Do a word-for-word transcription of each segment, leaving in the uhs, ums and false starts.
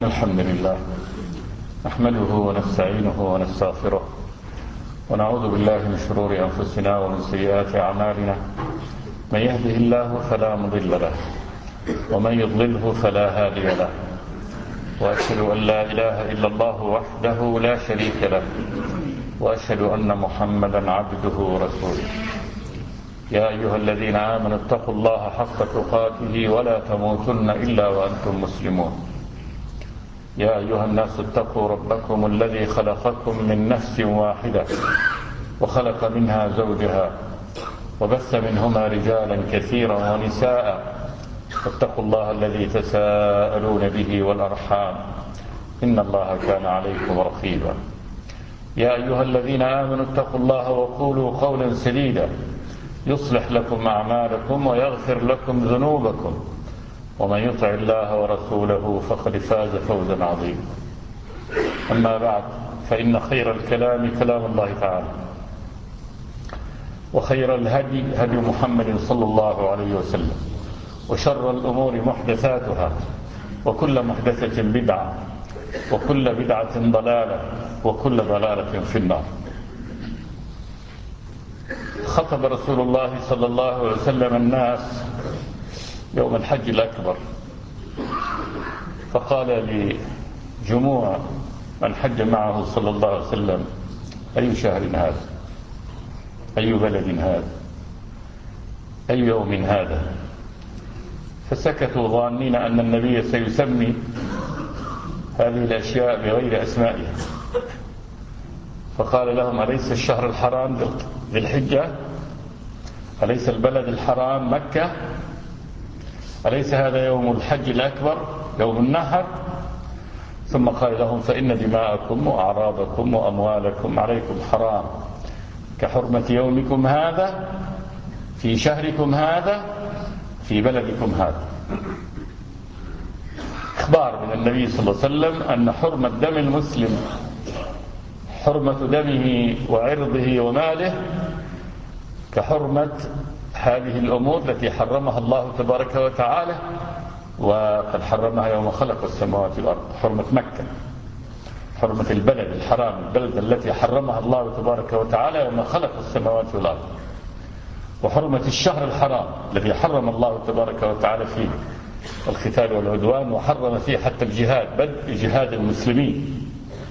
الحمد لله نحمده ونستعينه ونستغفره ونعوذ بالله من شرور أنفسنا ومن سيئات أعمالنا. من يهده الله فلا مضل له ومن يضلله فلا هادي له، وأشهد أن لا إله إلا الله وحده لا شريك له، وأشهد أن محمدا عبده ورسوله. يا أيها الذين آمنوا اتقوا الله حق تقاته ولا تموتن إلا وأنتم مسلمون. يا أيها الناس اتقوا ربكم الذي خلقكم من نفس واحدة وخلق منها زوجها وبث منهما رجالا كثيرا ونساء، واتقوا الله الذي تساءلون به والأرحام إن الله كان عليكم رقيبا. يا أيها الذين آمنوا اتقوا الله وقولوا قولا سديدا يصلح لكم أعمالكم ويغفر لكم ذنوبكم، ومن يطع الله ورسوله فقد فاز فوزا عظيما. أما بعد، فإن خير الكلام كلام الله تعالى، وخير الهدي هدي محمد صلى الله عليه وسلم، وشر الأمور محدثاتها، وكل محدثة بدعة، وكل بدعة ضلالة، وكل ضلالة في النار. خطب رسول الله صلى الله عليه وسلم الناس يوم الحج الأكبر، فقال لجموع من حج معه صلى الله عليه وسلم: أي شهر هذا؟ أي بلد هذا؟ أي يوم هذا؟ فسكتوا ظانين أن النبي سيسمي هذه الأشياء بغير أسمائها، فقال لهم: أليس الشهر الحرام ذي الحجة؟ أليس البلد الحرام مكة؟ أليس هذا يوم الحج الأكبر يوم النحر؟ ثم قال لهم: فإن دماءكم وأعراضكم وأموالكم عليكم حرام كحرمة يومكم هذا في شهركم هذا في بلدكم هذا. إخبار من النبي صلى الله عليه وسلم أن حرمة دم المسلم، حرمة دمه وعرضه وماله، كحرمة هذه الأمور التي حرمها الله تبارك وتعالى، وقد حرمها يوم خلق السماوات والأرض. حرمة مكة، حرمة البلد الحرام، البلد التي حرمها الله تبارك وتعالى يوم خلق السماوات والأرض، وحرمة الشهر الحرام الذي حرم الله تبارك وتعالى فيه القتال والعدوان، وحرم فيه حتى الجهاد، بدء جهاد المسلمين.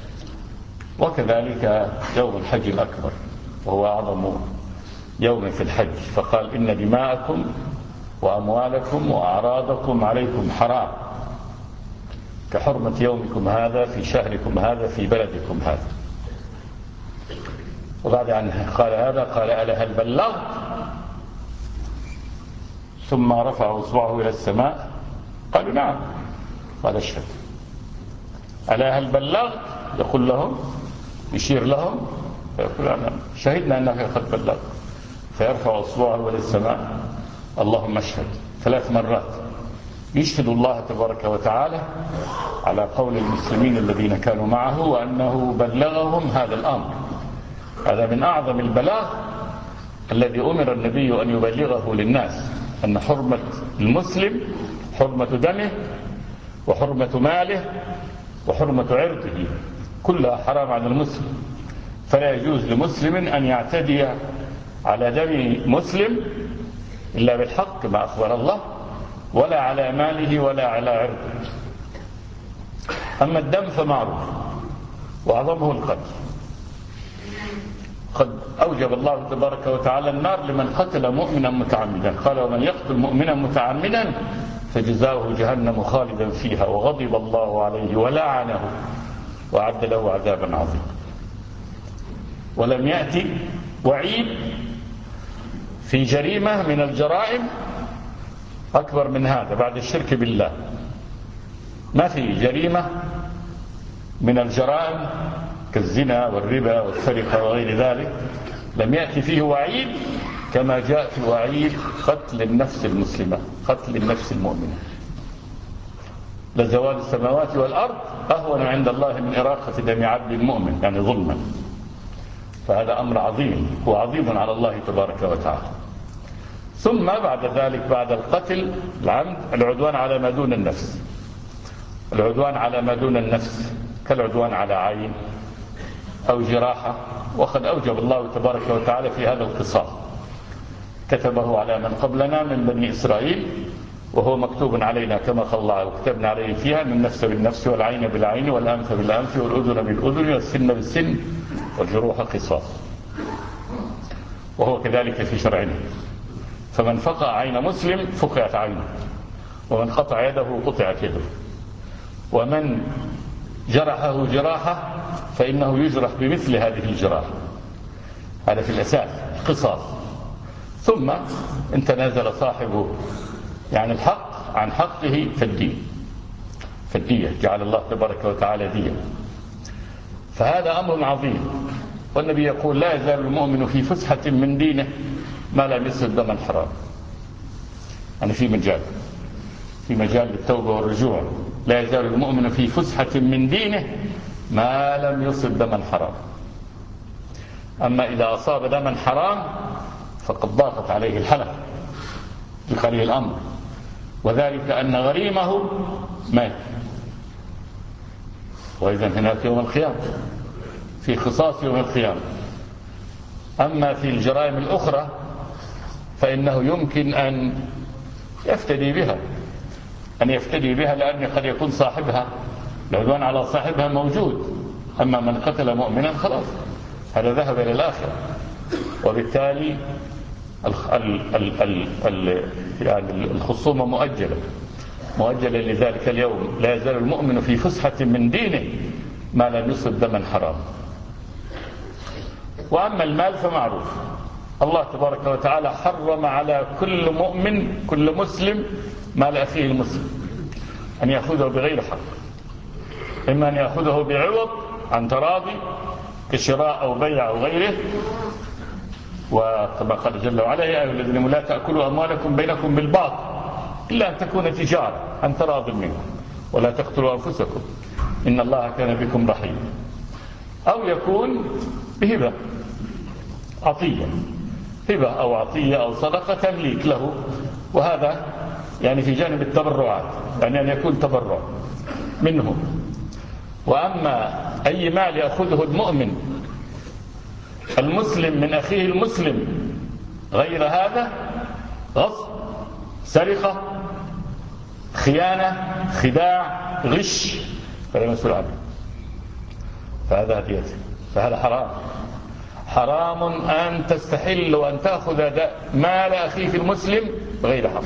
وكذلك يوم الحج الأكبر وهو أعظم يوم في الحج، فقال: إن دماءكم وأموالكم وأعراضكم عليكم حرام كحرمة يومكم هذا في شهركم هذا في بلدكم هذا. وبعد أن قال هذا قال: ألا هل بلغت؟ ثم رفع إصبعه إلى السماء. قالوا: نعم. قال: اشهد. ألا هل بلغت؟ يقول لهم، يشير لهم، فيقول: أنا شهدنا أنك قد بلغت. فيرفع إصبعه إلى السماء: اللهم اشهد، ثلاث مرات يشهد الله تبارك وتعالى على قول المسلمين الذين كانوا معه وأنه بلغهم هذا الأمر. هذا من أعظم البلاغ الذي أمر النبي أن يبلغه للناس، أن حرمة المسلم حرمة دمه وحرمة ماله وحرمة عرضه كلها حرام على المسلم، فلا يجوز لمسلم أن يعتدي على دم مسلم إلا بالحق ما أخبر الله، ولا على ماله ولا على عرضه. أما الدم فمعروف، وأعظمه القتل. قد أوجب الله تبارك وتعالى النار لمن قتل مؤمنا متعمدا، قال: ومن يقتل مؤمنا متعمدا فجزاؤه جهنم خالدا فيها وغضب الله عليه ولعنه وأعد له عذابا عظيما. ولم يأتي وعيد في جريمة من الجرائم أكبر من هذا بعد الشرك بالله. ما في جريمة من الجرائم كالزنا والربا والسرقة وغير ذلك لم يأتي فيه وعيد كما جاء في وعيد قتل النفس المسلمة، قتل النفس المؤمنة. لزوال السماوات والأرض أهون عند الله من إراقة دم عبد المؤمن، يعني ظلما. فهذا أمر عظيم وعظيم على الله تبارك وتعالى. ثم بعد ذلك، بعد القتل العمد، العدوان على ما دون النفس. العدوان على ما دون النفس كالعدوان على عين أو جراحة، وقد أوجب الله تبارك وتعالى في هذا القصاص، كتبه على من قبلنا من بني إسرائيل، وهو مكتوب علينا كما قال الله وكتبنا عليه فيها: من النفس بالنفس والعين بالعين والأنف بالأنف والأذن بالأذن والسن بالسن والجروح قصاص. وهو كذلك في شرعنا، فمن فقع عين مسلم فقعت عينه، ومن قطع يده قطعت يده، ومن جرحه جراحة فإنه يجرح بمثل هذه الجراحة. هذا في الأساس قصاص. ثم إن تنازل صاحبه يعني الحق عن حقه فالدين، فالدية جعل الله تبارك وتعالى دية. فهذا أمر عظيم. والنبي يقول: لا يزال المؤمن في فسحة من دينه ما لم يصب دما حرام. يعني في مجال في مجال للتوبة والرجوع. لا يزال المؤمن في فسحة من دينه ما لم يصب دما حرام. أما إذا أصاب دما حرام فقد ضاقت عليه الحلقة بقليل الأمر، وذلك أن غريمه مات. وإذا هناك يوم القيامة في قصاص يوم القيامة. أما في الجرائم الأخرى فإنه يمكن أن يفتدي بها أن يفتدي بها لأن قد يكون صاحبها العدوان على صاحبها موجود. أما من قتل مؤمنا خلاص هذا ذهب إلى الآخرة، وبالتالي ال ال ال ال ال يعني الخصومة مؤجلة مؤجلة لذلك اليوم. لا يزال المؤمن في فسحة من دينه ما لم يصب دما حرام. وأما المال فمعروف، الله تبارك وتعالى حرم على كل مؤمن كل مسلم مال أخيه المسلم أن يأخذه بغير حق، إما أن يأخذه بعوض عن تراضي كشراء أو بيع أو غيره. وكما قال جل وعلا: يا أيها الذين آمنوا لا تأكلوا أموالكم بينكم بالباطل إلا أن تكون تجارة عن تراض منكم ولا تقتلوا أنفسكم إن الله كان بكم رحيما. أو يكون بهبة عطية، هبة أو عطية أو صدقة تمليك له، وهذا يعني في جانب التبرعات، يعني أن يكون تبرع منه. وأما أي مال يأخذه المؤمن المسلم من أخيه المسلم غير هذا غصب، سرقة، خيانة، خداع، غش، فلا مسؤول عنه، فهذا هديته، فهذا حرام. حرام أن تستحل وأن تأخذ مال أخيك المسلم بغير حق،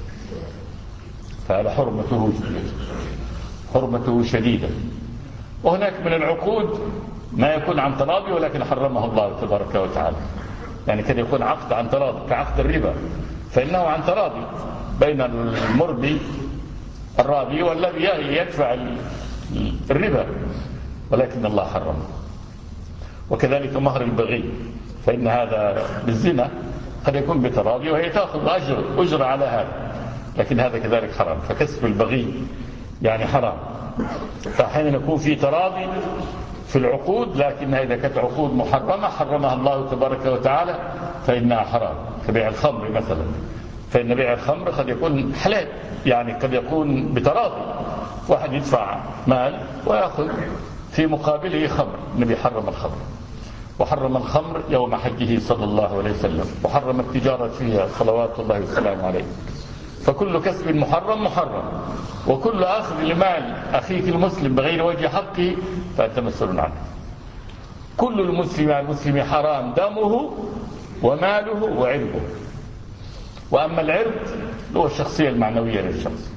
فهذا حرمته حرمته شديدة. وهناك من العقود ما يكون عن تراضي ولكن حرمه الله تبارك وتعالى، يعني كان يكون عقد عن تراضي كعقد الربا، فإنه عن تراضي بين المربي الرابي والذي يدفع الربا، ولكن الله حرمه. وكذلك مهر البغي، فإن هذا بالزنا قد يكون بتراضي وهي تأخذ أجر أجر على هذا، لكن هذا كذلك حرام. فكسب البغي يعني حرام. فأحيانا يكون في تراضي في العقود، لكنها إذا كانت عقود محرمة حرمها الله تبارك وتعالى فإنها حرام، كبيع الخمر مثلا، فإن بيع الخمر قد يكون حلال، يعني قد يكون بتراضي، واحد يدفع مال ويأخذ في مقابله خمر. النبي حرم الخمر، وحرم الخمر يوم حجه صلى الله عليه وسلم، وحرم التجارة فيها صلوات الله وسلامه عليه. فكل كسب محرم محرم، وكل أخذ لمال أخيك المسلم بغير وجه حقه فأنت مسؤول عنه. كل المسلم على المسلم حرام دمه وماله وعرضه. وأما العرض هو الشخصية المعنوية للشخص.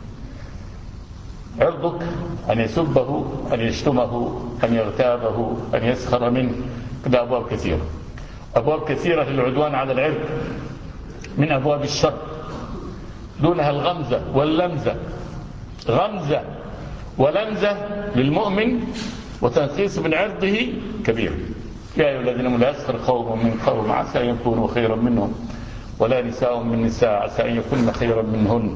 عرضك أن يسبه، أن يشتمه، أن يغتابه، أن يسخر منه، كده أبواب كثيرة، أبواب كثيرة للعدوان على العرض من أبواب الشر، دونها الغمزة واللمزة. غمزة ولمزة للمؤمن وتنقيص من عرضه كبير. يا أيها الذين آمنوا لا يسخر قوم من قوم عسى أن يكونوا خيرا منهم ولا نساء من نساء عسى أن يكون خيرا منهن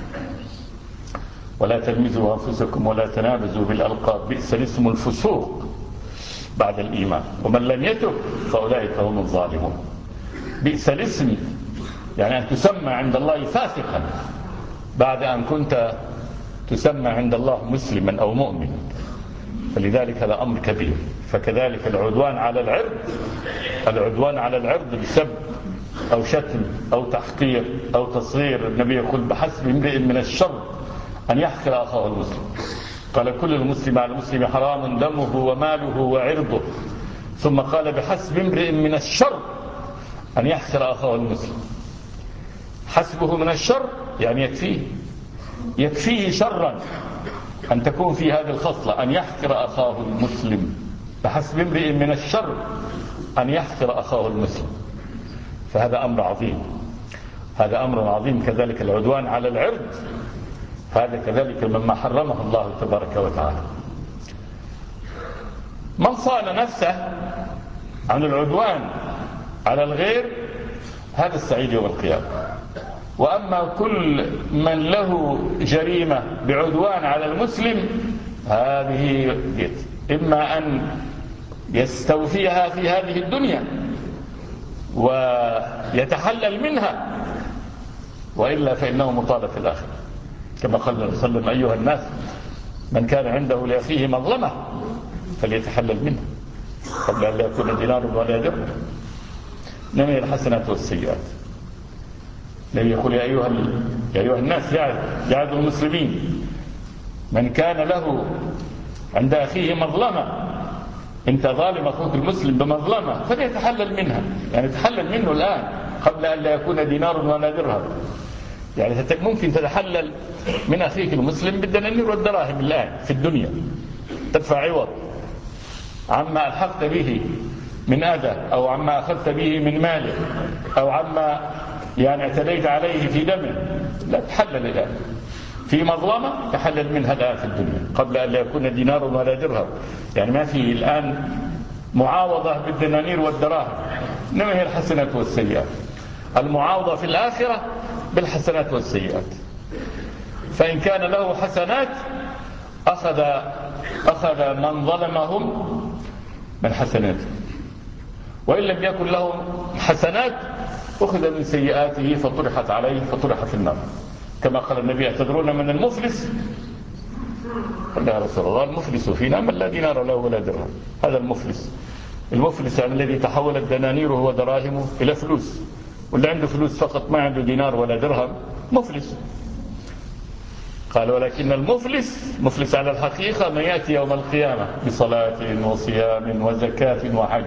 ولا تلمزوا أنفسكم ولا تنابزوا بالألقاب بئس الاسم الفسوق بعد الإيمان ومن لم يتب فأولئك هم الظالمون. بئس الاسم يعني أن تسمى عند الله فاسقا بعد أن كنت تسمى عند الله مسلما أو مؤمن، فلذلك هذا أمر كبير. فكذلك العدوان على العرض، العدوان على العرض بسب أو شتم أو تحقير أو تصغير، النبي يقول بحسب امرئ من الشر أن يحقر أخاه المسلم، قال كل المسلم على المسلم حرام دمه وماله وعرضه، ثم قال بحسب امرئ من الشر أن يحقر أخاه المسلم. حسبه من الشر يعني يكفيه، يكفيه شرا أن تكون في هذه الخصلة، أن يحقر أخاه المسلم. بحسب امرئ من الشر أن يحقر أخاه المسلم، فهذا أمر عظيم، هذا أمر عظيم. كذلك العدوان على العرض، هذا كذلك مما حرمه الله تبارك وتعالى. من صان نفسه عن العدوان على الغير هذا السعيد يوم القيامة. وأما كل من له جريمة بعدوان على المسلم هذه إما أن يستوفيها في هذه الدنيا ويتحلل منها، وإلا فإنه مطالب في الآخرة، كما قال النبي صلى الله عليه وسلم أيها الناس من كان عنده لأخيه مظلمة فليتحلل منها قبل أن لا يكون دينار ولا درهم. نمي الحسنات والسيئات. النبي يقول يا أيها, يا أيها الناس يعد المسلمين من كان له عند أخيه مظلمة، انت ظالم أخوك المسلم بمظلمة فليتحلل منها، يعني تحلل منه الآن قبل أن لا يكون دينار ولا درهم. يعني ممكن تتحلل من أخيك المسلم بالدنانير والدراهم الآن في الدنيا، تدفع عوض عما ألحقت به من أذى أو عما أخذت به من ماله أو عما يعني اعتديت عليه في دمه، لا تحلل الآن في مظلمة، تحلل منها الآن في الدنيا قبل أن لا يكون دينار ولا درهم. يعني ما في الآن معاوضة بالدنانير والدراهم، إنما هي الحسنات والسيئات. المعاوضة في الآخرة بالحسنات والسيئات. فإن كان له حسنات أخذ أخذ من ظلمهم من حسناته، وإن لم يكن له حسنات أخذ من سيئاته فطرحت عليه فطرح في النار، كما قال النبي أتدرون من المفلس؟ قال يا رسول الله المفلس فينا من لا دينار له ولا درهم. هذا المفلس، المفلس يعني الذي تحولت دنانيره ودراهمه إلى فلوس، واللي عنده فلوس فقط ما عنده دينار ولا درهم مفلس. قال ولكن المفلس مفلس على الحقيقة من يأتي يوم القيامة بصلاة وصيام وزكاة وحج،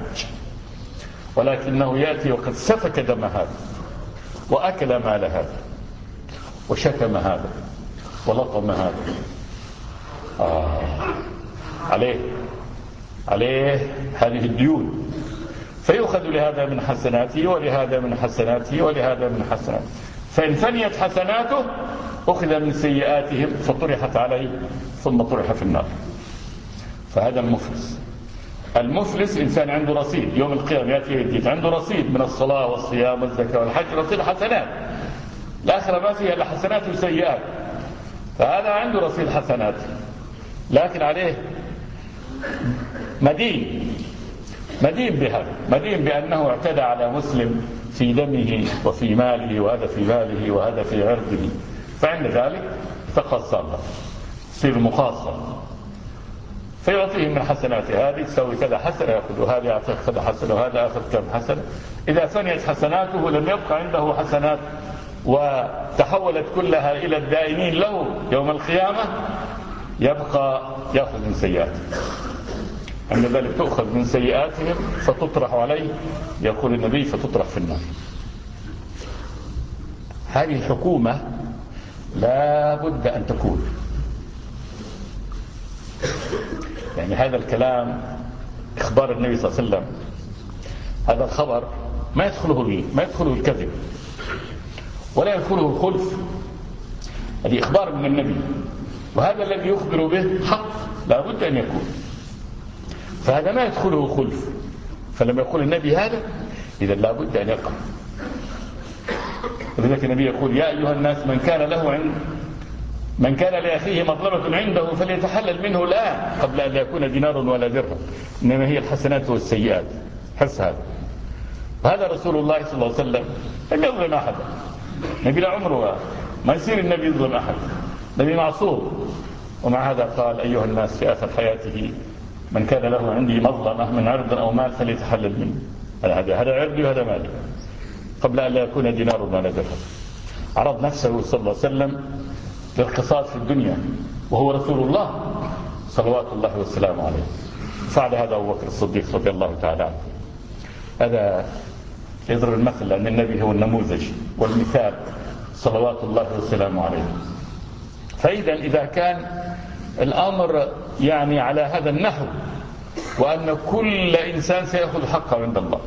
ولكنه يأتي وقد سفك دم هذا وأكل مال هذا وشتم هذا ولطم هذا. آه. عليه عليه هذه الديون، فيؤخذ لهذا من حسناته ولهذا من حسناته ولهذا من حسناته، فإن فنيت حسناته أخذ من سيئاتهم فطرحت عليه ثم طرح في النار. فهذا المفلس. المفلس إنسان عنده رصيد يوم القيامة، يأتي يديت عنده رصيد من الصلاة والصيام والزكاة والحج، رصيد حسنات، الآخرة ما فيها إلا حسنات وسيئات، فهذا عنده رصيد حسنات لكن عليه مدين، مدين بهذا، مدين بأنه اعتدى على مسلم في دمه وفي ماله، وهذا في ماله وهذا في عرضه، فعند ذلك تقص الله يصير مقاصر، فيعطيه من حسناته، هذه تسوي كذا حسنة يأخذ، وهذا يعطيه كذا حسنة، وهذا أخذ كم حسنة. إذا فنيت حسناته لم يبقى عنده حسنات وتحولت كلها إلى الدائنين له يوم القيامة، يبقى يأخذ من سيئاته. عند ذلك تأخذ من سيئاتهم فتطرح عليه، يقول النبي فتطرح في النار. هذه الحكومة لا بد أن تكون، يعني هذا الكلام إخبار النبي صلى الله عليه وسلم، هذا الخبر ما يدخله ما يدخله الكذب ولا يدخله الخلف، هذه إخبار من النبي، وهذا الذي يخبر به حق لا بد أن يكون، فهذا ما يدخله خلف. فلما يقول النبي هذا إذا لا بد أن يقع. لذلك النبي يقول يا أيها الناس من كان له عند من كان لأخيه مظلمة عنده فليتحلل منه الآن قبل أن لا يكون دينار ولا درهم، إنما هي الحسنات والسيئات. حس هذا، وهذا رسول الله صلى الله عليه وسلم لم يظلم أحدا. نبي لا عمره ما يصير النبي يظلم أحد، نبي معصوم، ومع هذا قال أيها الناس في آخر حياته من كان له عندي مظلمة من عرض أو مال فليتحلل منه. هذا هذا عرضي وهذا مالي، قبل أن لا يكون دينار ولا درهم. عرض نفسه صلى الله عليه وسلم للقصاص في الدنيا وهو رسول الله صلوات الله والسلام عليه. فعل هذا أبو بكر الصديق رضي الله تعالى عنه. هذا يضرب المثل لأن النبي هو النموذج والمثال صلوات الله والسلام عليه. فإذا إذا كان الأمر يعني على هذا النحو، وأن كل إنسان سيأخذ حقه عند الله،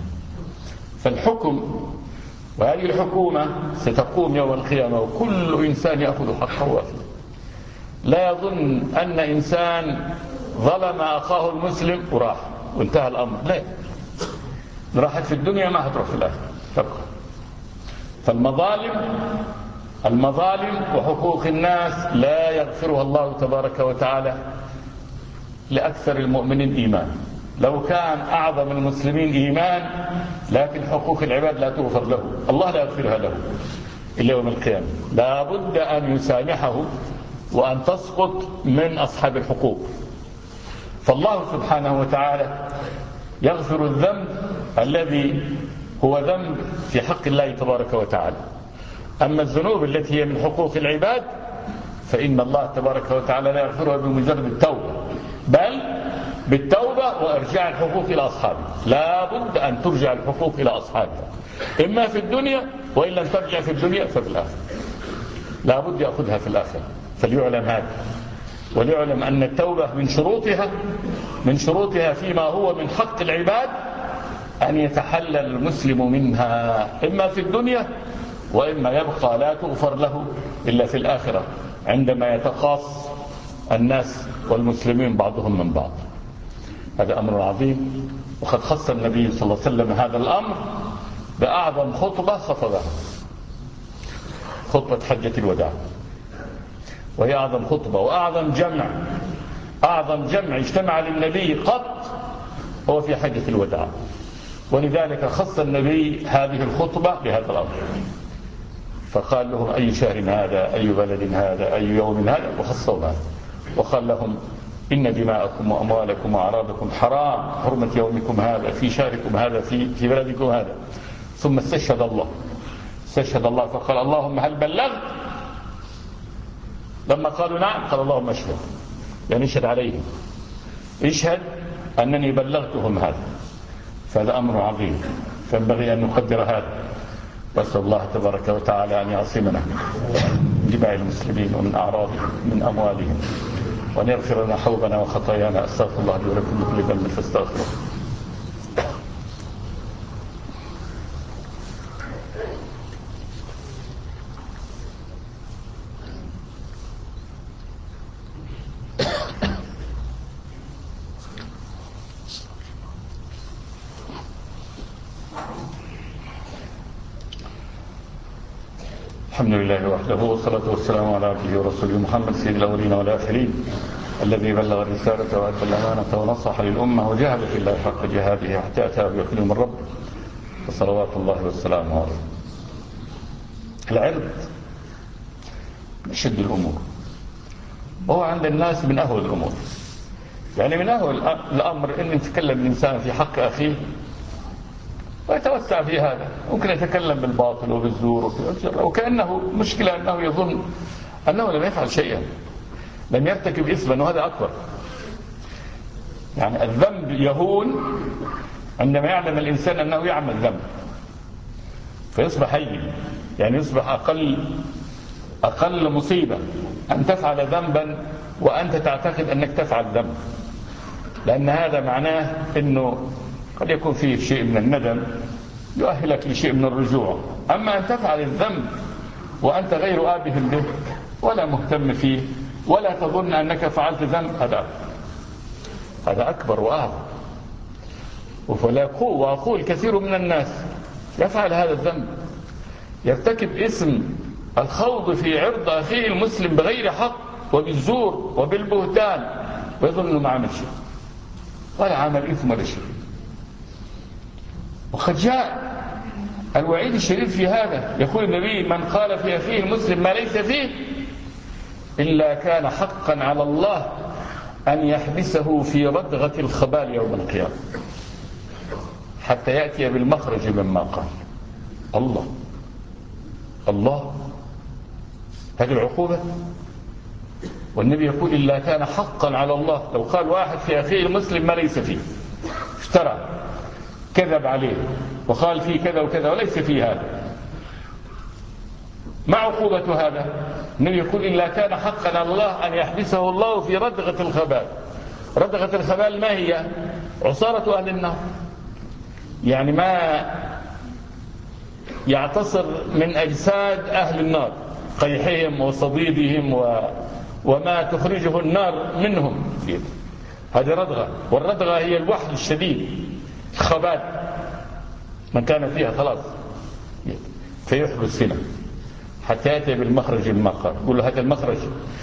فالحكم وهذه الحكومة ستقوم يوم القيامة وكل إنسان يأخذ حقه وافيه. لا يظن أن إنسان ظلم أخاه المسلم وراح وانتهى الأمر، لا، راحت في الدنيا ما هتروح في الآخرة تبقى. فالمظالم المظالم وحقوق الناس لا يغفرها الله تبارك وتعالى لأكثر المؤمنين إيمان. لو كان أعظم المسلمين إيمان لكن حقوق العباد لا تغفر له، الله لا يغفرها له إلا يوم القيامة. لا بد أن يسامحه وأن تسقط من أصحاب الحقوق. فالله سبحانه وتعالى يغفر الذنب الذي هو ذنب في حق الله تبارك وتعالى. أما الذنوب التي هي من حقوق العباد فإن الله تبارك وتعالى لا يغفرها بمجرد التوبة، بل بالتوبة وإرجاع الحقوق إلى أصحابها. لا بد أن ترجع الحقوق إلى أصحابها، إما في الدنيا، وإن لم ترجع في الدنيا ففي الآخرة. لا بد يأخذها في الآخرة. فليعلم هذا، وليعلم أن التوبة من شروطها من شروطها فيما هو من حق العباد أن يتحلل المسلم منها، إما في الدنيا وإما يبقى لا تغفر له إلا في الآخرة عندما يتقاص الناس والمسلمين بعضهم من بعض. هذا أمر عظيم، وقد خص النبي صلى الله عليه وسلم هذا الأمر بأعظم خطبة خطبها، خطبة حجة الوداع، وهي أعظم خطبة وأعظم جمع أعظم جمع اجتمع للنبي قط هو في حجة الوداع. ولذلك خص النبي هذه الخطبة بهذا الأمر، فقال لهم أي شهر هذا، أي بلد هذا، أي يوم هذا، وخصوا هذا. وقال لهم إن دماءكم وأموالكم وأعراضكم حرام، حرمة يومكم هذا في شهركم هذا في في بلدكم هذا. ثم استشهد الله استشهد الله فقال اللهم هل بلغت؟ لما قالوا نعم قال اللهم اشهد، يعني اشهد عليهم، اشهد أنني بلغتهم هذا. فهذا أمر عظيم، فينبغي أن نقدر هذا. وأسأل الله تبارك وتعالى أن يعصمنا من دماء المسلمين ومن أعراضهم من أموالهم، وأن يغفر لنا حوبنا وخطايانا. أستغفر الله لي ولكم من كل ذنب فاستغفروه. الحمد لله وحده، والصلاة والسلام على عبده ورسوله محمد سيد الأولين والآخرين، الذي بلغ الرسالة وأدى الأمانة ونصح للأمة وجاهد في الله حق جهاده حتى أتاه بيقين من ربه، فصلوات الله والسلام عليه. العرض أشد الأمور، وهو عند الناس من أهول الأمور. يعني من أهول الأمر أن يتكلم الإنسان في حق أخيه ويتوسع في هذا، ممكن يتكلم بالباطل وبالزور وكأنه مشكلة أنه يظن أنه لم يفعل شيئا، لم يرتكب إثما، وهذا أكبر. يعني الذنب يهون عندما يعلم الإنسان أنه يعمل ذنب فيصبح هين، يعني يصبح أقل أقل مصيبة أن تفعل ذنبا وأنت تعتقد أنك تفعل ذنب، لأن هذا معناه أنه قد يكون فيه شيء من الندم يؤهلك لشيء من الرجوع. أما أن تفعل الذنب وأنت غير آبه به ولا مهتم فيه ولا تظن أنك فعلت ذنب، هذا هذا أكبر وأعظم. وأقول كثير من الناس يفعل هذا الذنب، يرتكب اسم الخوض في عرض أخيه المسلم بغير حق وبالزور وبالبهتان، ويظن أنه ما عمل شيء ولا عمل إثم ولا شيء. وقد جاء الوعيد الشديد في هذا، يقول النبي من قال في أخيه المسلم ما ليس فيه إلا كان حقا على الله أن يحبسه في ردغة الخبال يوم القيامة حتى يأتي بالمخرج مما قال. الله الله هذه العقوبة. والنبي يقول إلا كان حقا على الله. لو قال واحد في أخيه المسلم ما ليس فيه، افترى كذب عليه وقال فيه كذا وكذا وليس فيه هذا، ما عقوبة هذا؟ النبي يقول إلا كان حقا على الله أن يحبسه الله في ردغة الخبال. ردغة الخبال ما هي؟ عصارة أهل النار، يعني ما يعتصر من أجساد أهل النار، قيحهم وصديدهم و... وما تخرجه النار منهم، هذه ردغة. والردغة هي الوحل الشديد، الخبال من كان فيها خلاص فيحبس هنا حتى يأتي بالمخرج مما قال. يقول له هذا المخرج،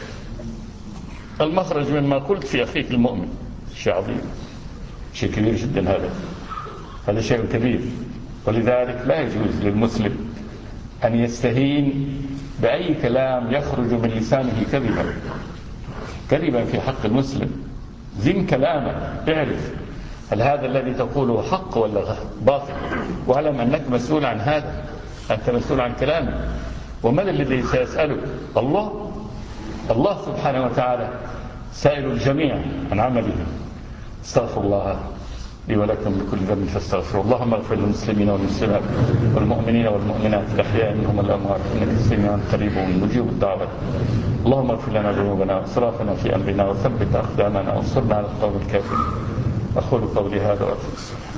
المخرج مما قلت في أخيك المؤمن. شيء عظيم، شيء كبير جدا، هذا هذا شيء كبير. ولذلك لا يجوز للمسلم أن يستهين بأي كلام يخرج من لسانه كذبا كذبا في حق المسلم. زن كلامه، اعرف هل هذا الذي تقوله حق ولا باطل، واعلم أنك مسؤول عن هذا، أنت مسؤول عن كلامك. ومن الذي سيسألك؟ الله الله سبحانه وتعالى سائل الجميع عن عملهم. استغفر الله لي ولكم بكل ذنب فاستغفروا. اللهم اغفر للمسلمين والمسلمات والمؤمنين والمؤمنات الأحياء منهم والأموات إنك سميع قريب مجيب الدعوات. اللهم اغفر لنا ذنوبنا واسرافنا في أمرنا وثبت أقدامنا وانصرنا على القوم الكافرين. أقول قولي هذا وأتوب.